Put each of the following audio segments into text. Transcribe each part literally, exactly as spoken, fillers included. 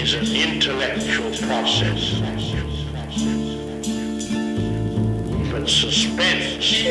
is an intellectual process. But suspense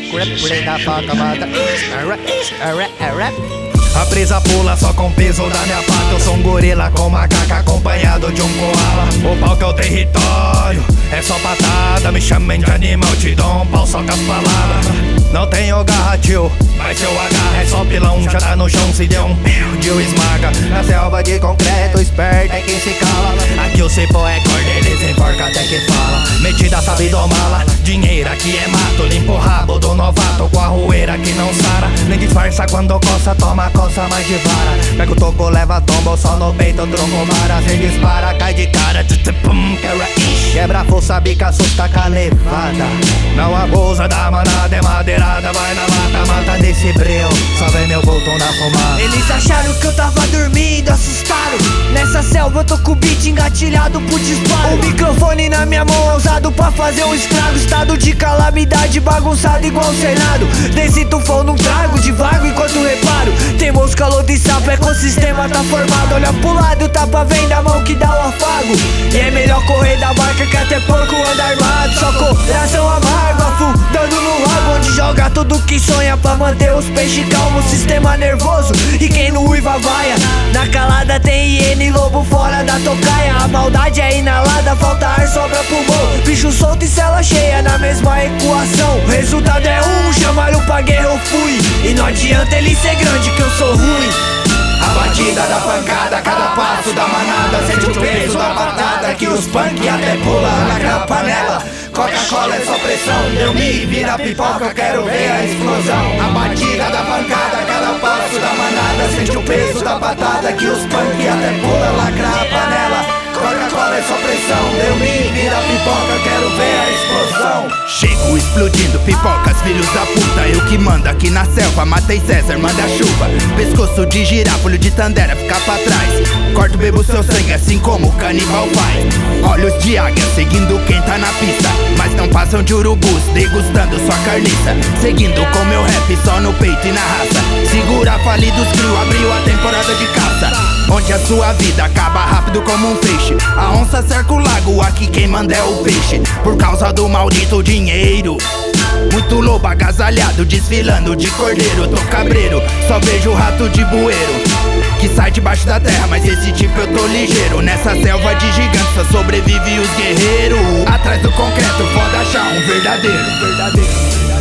A presa pula só com o peso da minha pata. Eu sou um gorila com macaca acompanhado de um koala. O palco é o território, é só patada. Me chamem de animal, te dou um pau, solta as palavras. Não tenho garra, tio, mas se eu agarro é só pilão. Já tá no chão, se deu um tio esmaga. Na selva de concreto, esperto é quem se cala. Aqui o cipó é corda, eles enforca até que fala. Metida sabe domá-la, dinheiro aqui é mato. Limpo o rabo do novato com a roeira que não sara. Nem disfarça quando coça, toma coça mais de vara. Pega o toco, leva tombo, só no peito, tronco vara. Cê dispara, cai de cara, pum, quebra a força, bica, assusta com a levada. Não abusa da manada, é madeirada. Vai na mata, mata desse breu, só vem meu vulto na fumaça. Eles acharam que eu tava dormindo, assustaram. Nessa selva eu tô com o beat engatilhado pro disparo. O microfone na minha mão é usado pra fazer um estrago. Estado de calamidade bagunçado igual o Senado. Desse tufão num trago, devago enquanto reparo. Temos calor de sapo, ecossistema tá formado. Olha pro lado, tapa vem da mão que dá o afago. E é melhor correr da barca que até porco anda armado. Só coração amargo, afundando no lago, onde joga tudo que sonha pra manter os peixes calmos. Sistema nervoso e quem no uiva vaia. Na calada tem hiena, lobo fora da tocaia. A maldade é inalada, falta ar, sobra pulmão. Bicho solto e cela cheia na mesma equação. O resultado é um, chamaram pra guerra eu fui. E não adianta ele ser grande que eu sou ruim. A batida da pancada, cada passo da manada. Sente o peso da patada que os punk até pula naquela panela. Coca-Cola é só pressão, deu me vira pipoca, eu quero ver a explosão. A batida da pancada, cada passo da manada. Sente o peso da patada que os punk até pula lacra a panela. Coca-Cola é só pressão, deu me vira pipoca, eu quero ver a explosão. Chego explodindo pipocas, filhos da puta. Eu que mando aqui na selva, matei César, manda chuva. Pescoço de girafa, olho de tandera, fica pra trás. Corto, bebo seu sangue, assim como o canibal faz. Olhos de águia, seguindo quem tá na pista. Mas não passam de urubus, degustando sua carniça. Seguindo com meu rap, só no peito e na raça. Segura falidos crio, abriu a temporada de caça. Onde a sua vida acaba rápido como um peixe. A onça cerca o lago, aqui quem manda é o peixe. Por causa do maldito dinheiro. Muito lobo agasalhado, desfilando de cordeiro. Tô cabreiro, só vejo rato de bueiro que sai debaixo da terra, mas esse tipo eu tô ligeiro. Nessa selva de gigantes só sobrevive os guerreiros. Atrás do concreto, pode achar um verdadeiro, verdadeiro.